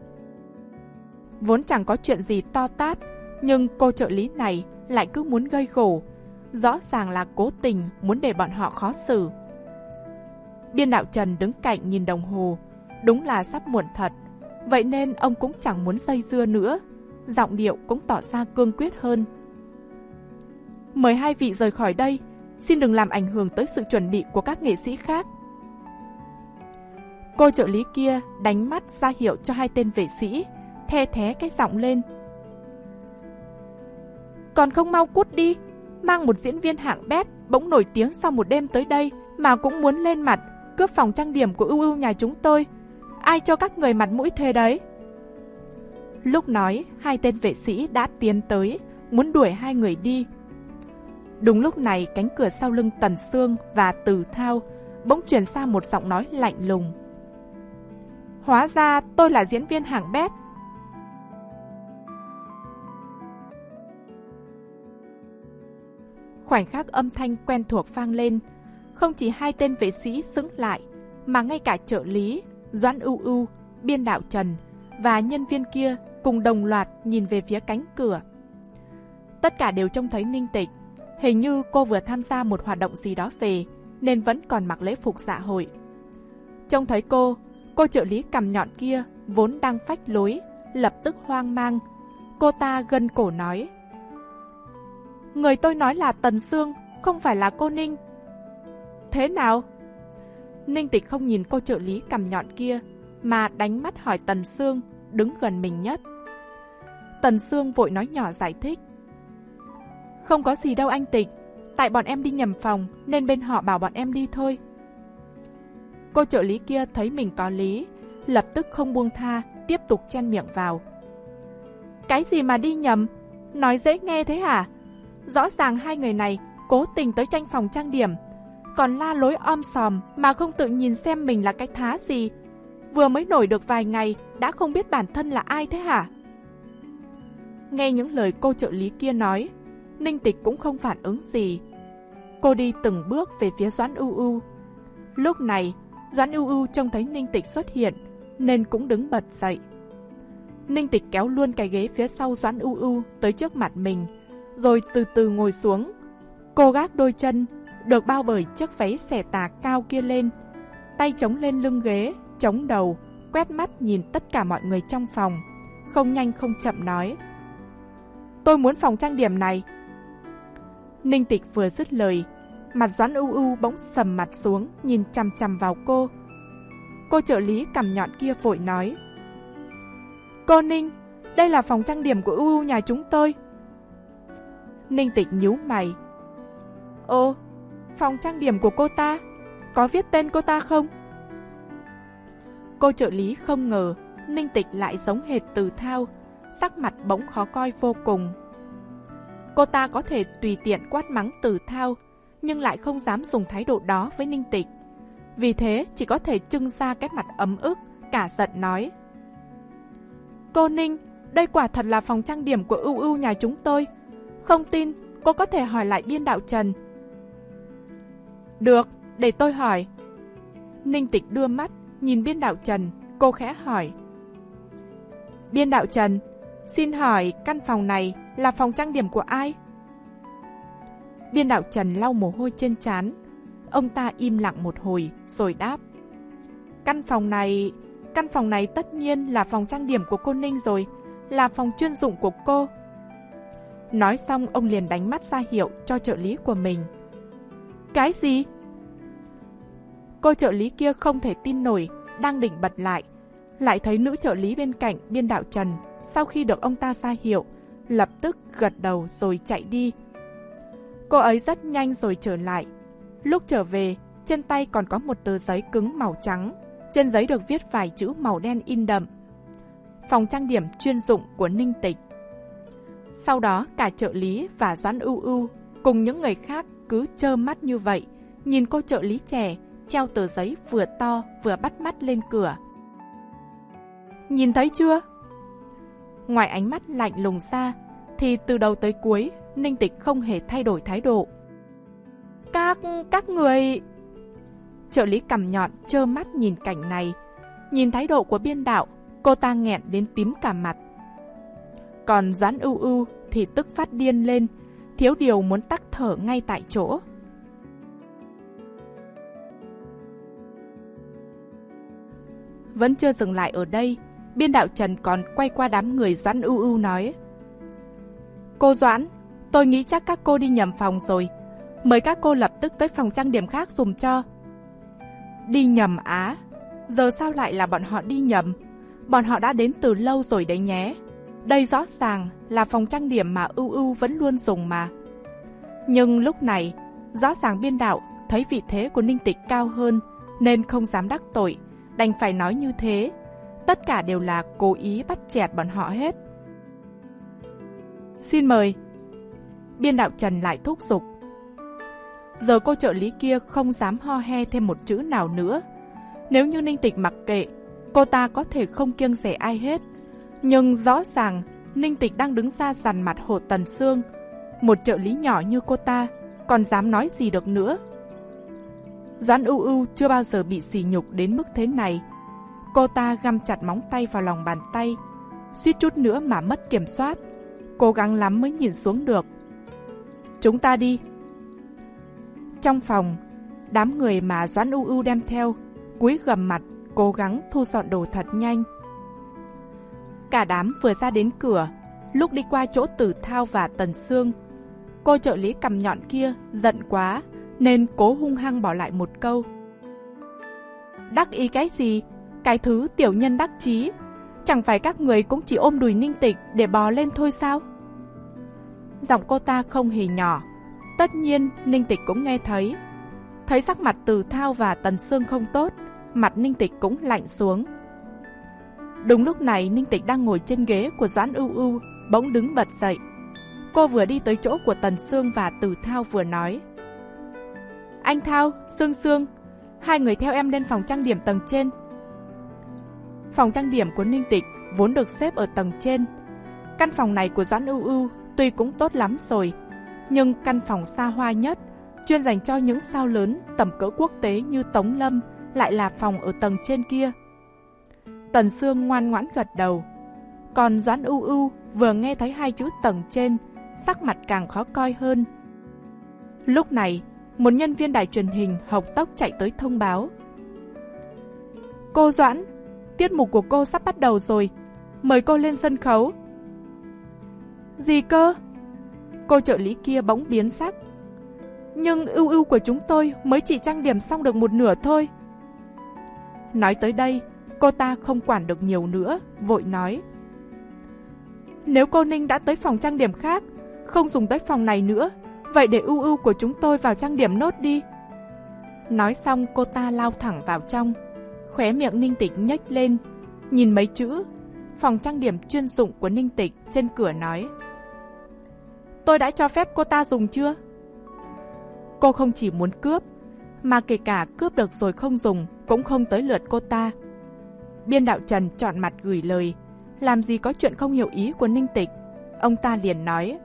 Vốn chẳng có chuyện gì to tát, nhưng cô trợ lý này lại cứ muốn gây gổ, rõ ràng là cố tình muốn để bọn họ khó xử. Biên đạo Trần đứng cạnh nhìn đồng hồ, đúng là sắp muộn thật, vậy nên ông cũng chẳng muốn dây dưa nữa, giọng điệu cũng tỏ ra cương quyết hơn. Mời hai vị rời khỏi đây, xin đừng làm ảnh hưởng tới sự chuẩn bị của các nghệ sĩ khác. Cô trợ lý kia đánh mắt ra hiệu cho hai tên vệ sĩ, the thé cái giọng lên. Còn không mau cút đi, mang một diễn viên hạng bét bỗng nổi tiếng sau một đêm tới đây mà cũng muốn lên mặt cướp phòng trang điểm của Ưu Ưu nhà chúng tôi. Ai cho các người mặt mũi thế đấy? Lúc nói, hai tên vệ sĩ đã tiến tới, muốn đuổi hai người đi. Đúng lúc này, cánh cửa sau lưng Tần Sương và Từ Thao bỗng truyền ra một giọng nói lạnh lùng. Hóa ra tôi là diễn viên hạng bét. Khoảnh khắc âm thanh quen thuộc vang lên, không chỉ hai tên vệ sĩ sững lại, mà ngay cả trợ lý, Doãn Ưu Ưu, biên đạo Trần và nhân viên kia cùng đồng loạt nhìn về phía cánh cửa. Tất cả đều trông thấy Ninh Tịch, hình như cô vừa tham gia một hoạt động gì đó về, nên vẫn còn mặc lễ phục dạ hội. Trông thấy cô, cô trợ lý cằm nhọn kia vốn đang phách lối, lập tức hoang mang. Cô ta gân cổ nói: Người tôi nói là Tần Sương, không phải là cô Ninh. Thế nào? Ninh Tịch không nhìn cô trợ lý cằm nhọn kia, mà đánh mắt hỏi Tần Sương, đứng gần mình nhất. Tần Sương vội nói nhỏ giải thích. Không có gì đâu anh Tịch, tại bọn em đi nhầm phòng nên bên họ bảo bọn em đi thôi. Cô trợ lý kia thấy mình có lý, lập tức không buông tha, tiếp tục chen miệng vào. Cái gì mà đi nhầm? Nói dễ nghe thế hả? Rõ ràng hai người này cố tình tới tranh phòng trang điểm, còn la lối om sòm mà không tự nhìn xem mình là cái thá gì. Vừa mới nổi được vài ngày đã không biết bản thân là ai thế hả? Nghe những lời cô trợ lý kia nói, Ninh Tịch cũng không phản ứng gì. Cô đi từng bước về phía Doãn Ưu Ưu. Lúc này, Doãn Ưu Ưu trông thấy Ninh Tịch xuất hiện, nên cũng đứng bật dậy. Ninh Tịch kéo luôn cái ghế phía sau Doãn Ưu Ưu tới trước mặt mình, rồi từ từ ngồi xuống. Cô gác đôi chân, được bao bởi chiếc váy xẻ tà cao kia lên, tay chống lên lưng ghế, chống đầu, quét mắt nhìn tất cả mọi người trong phòng, không nhanh không chậm nói: Tôi muốn phòng trang điểm này. Ninh Tịch vừa dứt lời, mặt Doãn Ưu Ưu bỗng sầm mặt xuống, nhìn chằm chằm vào cô. Cô trợ lý cằm nhọn kia vội nói: Cô Ninh, đây là phòng trang điểm của Ưu Ưu nhà chúng tôi. Ninh Tịch nhíu mày. Ồ, phòng trang điểm của cô ta, có viết tên cô ta không? Cô trợ lý không ngờ Ninh Tịch lại giống hệt Từ Thao, sắc mặt bỗng khó coi vô cùng. Cô ta có thể tùy tiện quát mắng Từ Thao, nhưng lại không dám dùng thái độ đó với Ninh Tịch. Vì thế chỉ có thể trưng ra cái mặt ấm ức, cả giận nói: Cô Ninh, đây quả thật là phòng trang điểm của Ưu Ưu nhà chúng tôi. Không tin, cô có thể hỏi lại biên đạo Trần. Được, để tôi hỏi. Ninh Tịch đưa mắt, nhìn biên đạo Trần, cô khẽ hỏi: Biên đạo Trần, xin hỏi căn phòng này là phòng trang điểm của ai? Biên đạo Trần lau mồ hôi trên trán. Ông ta im lặng một hồi rồi đáp: Căn phòng này... Căn phòng này tất nhiên là phòng trang điểm của cô Ninh rồi, là phòng chuyên dụng của cô. Nói xong ông liền đánh mắt ra hiệu cho trợ lý của mình. Cái gì? Cô trợ lý kia không thể tin nổi, đang định bật lại, lại thấy nữ trợ lý bên cạnh biên đạo Trần, sau khi được ông ta ra hiệu, lập tức gật đầu rồi chạy đi. Cô ấy rất nhanh rồi trở lại. Lúc trở về, trên tay còn có một tờ giấy cứng màu trắng. Trên giấy được viết vài chữ màu đen in đậm: Phòng trang điểm chuyên dụng của Ninh Tịch. Sau đó cả trợ lý và Doãn Ưu Ưu cùng những người khác cứ trơ mắt như vậy, nhìn cô trợ lý trẻ treo tờ giấy vừa to vừa bắt mắt lên cửa. Nhìn thấy chưa? Ngoài ánh mắt lạnh lùng ra, thì từ đầu tới cuối, Ninh Tịch không hề thay đổi thái độ. Các... các người... Trợ lý cằm nhọn trơ mắt nhìn cảnh này. Nhìn thái độ của biên đạo, cô ta nghẹn đến tím cả mặt. Còn Doãn Ưu Ưu thì tức phát điên lên, thiếu điều muốn tắc thở ngay tại chỗ. Vẫn chưa dừng lại ở đây, biên đạo Trần còn quay qua đám người Doãn Ưu Ưu nói: Cô Doãn, tôi nghĩ chắc các cô đi nhầm phòng rồi. Mời các cô lập tức tới phòng trang điểm khác dùm cho. Đi nhầm á? Giờ sao lại là bọn họ đi nhầm? Bọn họ đã đến từ lâu rồi đấy nhé. Đây rõ ràng là phòng trang điểm mà Ưu Ưu vẫn luôn dùng mà. Nhưng lúc này, rõ ràng biên đạo thấy vị thế của Ninh Tịch cao hơn nên không dám đắc tội, đành phải nói như thế. Tất cả đều là cố ý bắt chẹt bọn họ hết. Xin mời. Biên đạo Trần lại thúc giục. Giờ cô trợ lý kia không dám ho he thêm một chữ nào nữa. Nếu như Ninh Tịch mặc kệ, cô ta có thể không kiêng dè ai hết. Nhưng rõ ràng Ninh Tịch đang đứng ra dằn mặt Hồ Tần Sương. Một trợ lý nhỏ như cô ta còn dám nói gì được nữa. Doãn Ưu Ưu chưa bao giờ bị sỉ nhục đến mức thế này. Cô ta găm chặt móng tay vào lòng bàn tay, suýt chút nữa mà mất kiểm soát. Cố gắng lắm mới nhìn xuống được. Chúng ta đi. Trong phòng, đám người mà Doãn Ưu Ưu đem theo cúi gằm mặt, cố gắng thu dọn đồ thật nhanh. Cả đám vừa ra đến cửa, lúc đi qua chỗ Tử Thao và Tần Sương, cô trợ lý cằm nhọn kia giận quá nên cố hung hăng bỏ lại một câu: Đắc ý cái gì? Cái thứ tiểu nhân đắc chí, chẳng phải các người cũng chỉ ôm đùi Ninh Tịch để bò lên thôi sao? Giọng cô ta không hề nhỏ, tất nhiên Ninh Tịch cũng nghe thấy. Thấy sắc mặt Tử Thao và Tần Sương không tốt, mặt Ninh Tịch cũng lạnh xuống. Đúng lúc này Ninh Tịch đang ngồi trên ghế của Doãn Ưu Ưu bỗng đứng bật dậy. Cô vừa đi tới chỗ của Tần Sương và Tử Thao vừa nói: Anh Thao, Sương Sương, hai người theo em lên phòng trang điểm tầng trên. Phòng trang điểm của Ninh Tịch vốn được xếp ở tầng trên. Căn phòng này của Doãn Ưu Ưu tuy cũng tốt lắm rồi, nhưng căn phòng xa hoa nhất, chuyên dành cho những sao lớn tầm cỡ quốc tế như Tống Lâm, lại là phòng ở tầng trên kia. Tần Sương ngoan ngoãn gật đầu. Còn Doãn Ưu Ưu vừa nghe thấy hai chữ tầng trên, sắc mặt càng khó coi hơn. Lúc này, một nhân viên đài truyền hình hộc tốc chạy tới thông báo: Cô Doãn, tiết mục của cô sắp bắt đầu rồi, mời cô lên sân khấu. Gì cơ? Cô trợ lý kia bỗng biến sắc. Nhưng Ưu Ưu của chúng tôi mới chỉ trang điểm xong được một nửa thôi. Nói tới đây, cô ta không quản được nhiều nữa, vội nói: Nếu cô Ninh đã tới phòng trang điểm khác, không dùng tới phòng này nữa, vậy để Ưu Ưu của chúng tôi vào trang điểm nốt đi. Nói xong cô ta lao thẳng vào trong. Khóe miệng Ninh Tịch nhếch lên, nhìn mấy chữ phòng trang điểm chuyên dụng của Ninh Tịch trên cửa nói: Tôi đã cho phép cô ta dùng chưa? Cô không chỉ muốn cướp, mà kể cả cướp được rồi không dùng cũng không tới lượt cô ta. Biên đạo Trần trọn mặt gửi lời, làm gì có chuyện không hiểu ý của Ninh Tịch. Ông ta liền nói: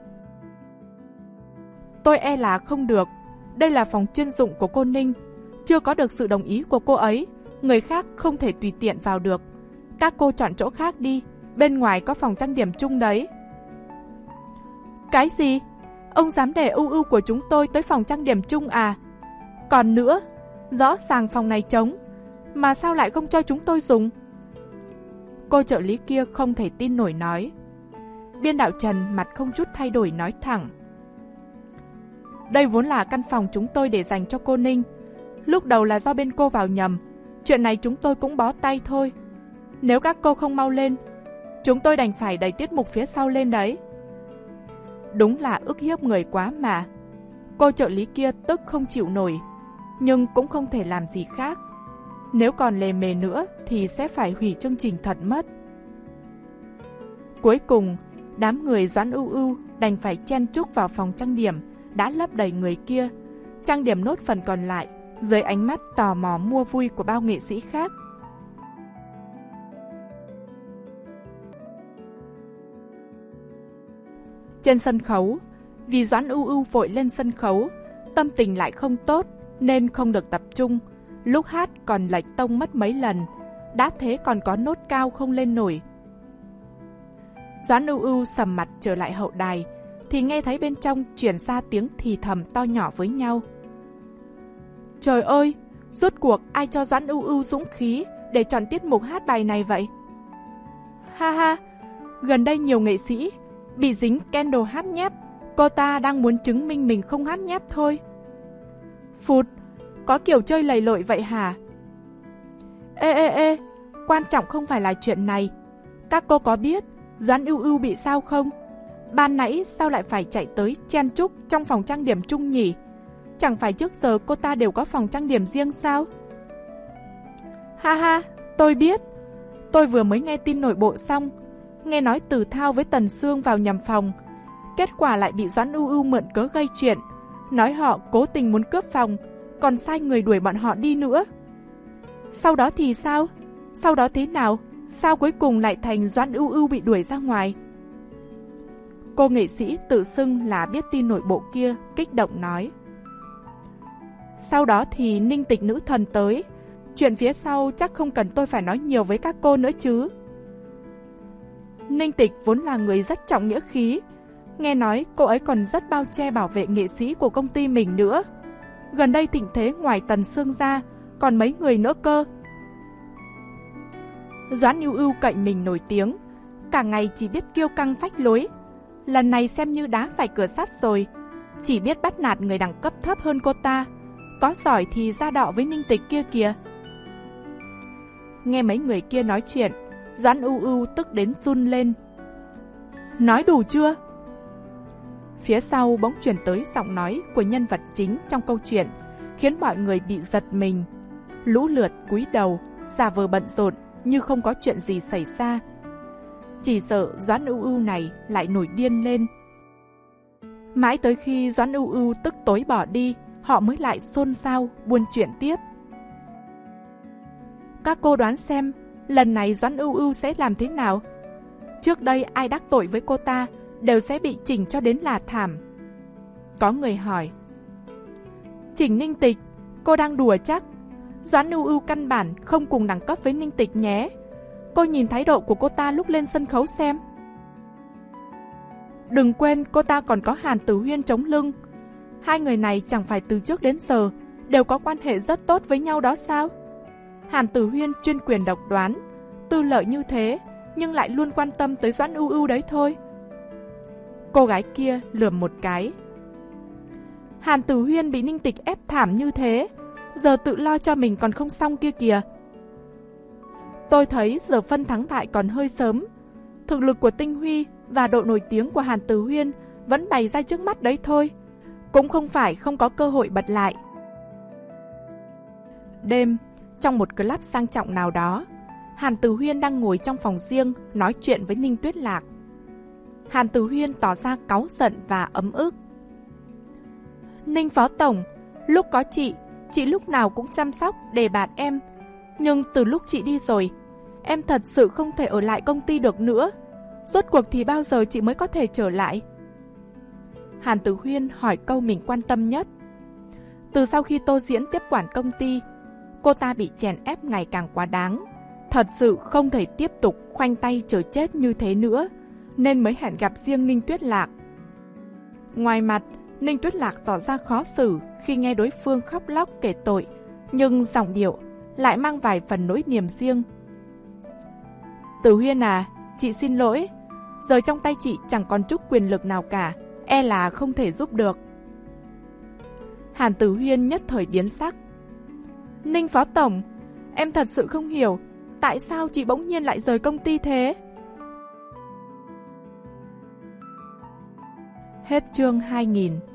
Tôi e là không được, đây là phòng chuyên dụng của cô Ninh, chưa có được sự đồng ý của cô ấy, người khác không thể tùy tiện vào được. Các cô chọn chỗ khác đi, bên ngoài có phòng trang điểm chung đấy. Cái gì? Ông dám để ưu ưu của chúng tôi tới phòng trang điểm chung à? Còn nữa, rõ ràng phòng này trống, mà sao lại không cho chúng tôi dùng? Cô trợ lý kia không thể tin nổi nói. Biên đạo Trần mặt không chút thay đổi nói thẳng: Đây vốn là căn phòng chúng tôi để dành cho cô Ninh. Lúc đầu là do bên cô vào nhầm, chuyện này chúng tôi cũng bó tay thôi. Nếu các cô không mau lên, chúng tôi đành phải đẩy tiết mục phía sau lên đấy. Đúng là ức hiếp người quá mà. Cô trợ lý kia tức không chịu nổi, nhưng cũng không thể làm gì khác. Nếu còn lề mề nữa thì sẽ phải hủy chương trình thật mất. Cuối cùng, đám người Doãn Ưu Ưu đành phải chen chúc vào phòng trang điểm đã lấp đầy người kia, trang điểm nốt phần còn lại dưới ánh mắt tò mò mua vui của bao nghệ sĩ khác. Trên sân khấu, vì Doãn Ưu Ưu vội lên sân khấu, tâm tình lại không tốt nên không được tập trung, lúc hát còn lệch tông mất mấy lần, đã thế còn có nốt cao không lên nổi. Doãn Ưu Ưu sầm mặt trở lại hậu đài, thì nghe thấy bên trong truyền ra tiếng thì thầm to nhỏ với nhau. Trời ơi, rốt cuộc ai cho Doãn Ưu Ưu dũng khí để chọn tiết mục hát bài này vậy? Ha ha, gần đây nhiều nghệ sĩ bị dính scandal hát nhép, cô ta đang muốn chứng minh mình không hát nhép thôi. Phụt, có kiểu chơi lầy lội vậy hả? Ê ê ê, quan trọng không phải là chuyện này. Các cô có biết Doãn Ưu Ưu bị sao không? Ban nãy sao lại phải chạy tới chen chúc trong phòng trang điểm chung nhỉ? Chẳng phải trước giờ cô ta đều có phòng trang điểm riêng sao? Ha ha, tôi biết. Tôi vừa mới nghe tin nội bộ xong, nghe nói Từ Thao với Tần Sương vào nhầm phòng, kết quả lại bị Doãn Ưu Ưu mượn cớ gây chuyện, nói họ cố tình muốn cướp phòng, còn sai người đuổi bọn họ đi nữa. Sau đó thì sao? Sau đó thế nào? Sao cuối cùng lại thành Doãn Ưu Ưu bị đuổi ra ngoài? Cô nghệ sĩ tự xưng là biết tin nội bộ kia, kích động nói. Sau đó thì Ninh Tịch nữ thần tới, chuyện phía sau chắc không cần tôi phải nói nhiều với các cô nữa chứ. Ninh Tịch vốn là người rất trọng nghĩa khí, nghe nói cô ấy còn rất bao che bảo vệ nghệ sĩ của công ty mình nữa. Gần đây thịnh thế ngoài Tần Sương ra, còn mấy người nữa cơ. Doãn Ưu Ưu cậy mình nổi tiếng, cả ngày chỉ biết kiêu căng phách lối. Lần này xem như đá phải cửa sắt rồi, chỉ biết bắt nạt người đẳng cấp thấp hơn cô ta, có giỏi thì ra đọ với Ninh Tịch kia kìa. Nghe mấy người kia nói chuyện, Doãn Ưu Ưu tức đến run lên. Nói đủ chưa? Phía sau bỗng truyền tới giọng nói của nhân vật chính trong câu chuyện, khiến mọi người bị giật mình, lũ lượt cúi đầu, giả vờ bận rộn như không có chuyện gì xảy ra. Chỉ sợ Doãn Ưu Ưu này lại nổi điên lên. Mãi tới khi Doãn Ưu Ưu tức tối bỏ đi, họ mới lại xôn xao buôn chuyện tiếp. Các cô đoán xem, lần này Doãn Ưu Ưu sẽ làm thế nào? Trước đây ai đắc tội với cô ta đều sẽ bị chỉnh cho đến là thảm. Có người hỏi. Chỉnh Ninh Tịch, cô đang đùa chắc? Doãn Ưu Ưu căn bản không cùng đẳng cấp với Ninh Tịch nhé. Cô nhìn thái độ của cô ta lúc lên sân khấu xem. Đừng quên cô ta còn có Hàn Tử Huyên chống lưng. Hai người này chẳng phải từ trước đến giờ đều có quan hệ rất tốt với nhau đó sao? Hàn Tử Huyên chuyên quyền độc đoán, tư lợi như thế, nhưng lại luôn quan tâm tới Doãn Ưu Ưu đấy thôi. Cô gái kia lườm một cái. Hàn Tử Huyên bị Ninh Tịch ép thảm như thế, giờ tự lo cho mình còn không xong kia kìa. Tôi thấy giờ phân thắng bại còn hơi sớm. Thực lực của Tinh Huy và độ nổi tiếng của Hàn Tử Huyên vẫn bày ra trước mắt đấy thôi, cũng không phải không có cơ hội bật lại. Đêm, trong một club sang trọng nào đó, Hàn Tử Huyên đang ngồi trong phòng riêng nói chuyện với Ninh Tuyết Lạc. Hàn Tử Huyên tỏ ra cáu giận và ấm ức. Ninh Phó Tổng, Lúc có chị, chị lúc nào cũng chăm sóc, đề bạt em. Nhưng từ lúc chị đi rồi, em thật sự không thể ở lại công ty được nữa. Rốt cuộc thì bao giờ chị mới có thể trở lại? Hàn Tử Huyên hỏi câu mình quan tâm nhất. Từ sau khi Tô Diễn tiếp quản công ty, cô ta bị chèn ép ngày càng quá đáng. Thật sự không thể tiếp tục khoanh tay chờ chết như thế nữa, nên mới hẹn gặp riêng Ninh Tuyết Lạc. Ngoài mặt, Ninh Tuyết Lạc tỏ ra khó xử khi nghe đối phương khóc lóc kể tội, nhưng giọng điệu lại mang vài phần nỗi niềm riêng. Tử Huyên à, chị xin lỗi. Giờ trong tay chị chẳng còn chút quyền lực nào cả, e là không thể giúp được. Hàn Tử Huyên nhất thời biến sắc. Ninh Phó Tổng, em thật sự không hiểu tại sao chị bỗng nhiên lại rời công ty thế. Hết chương hai nghìn.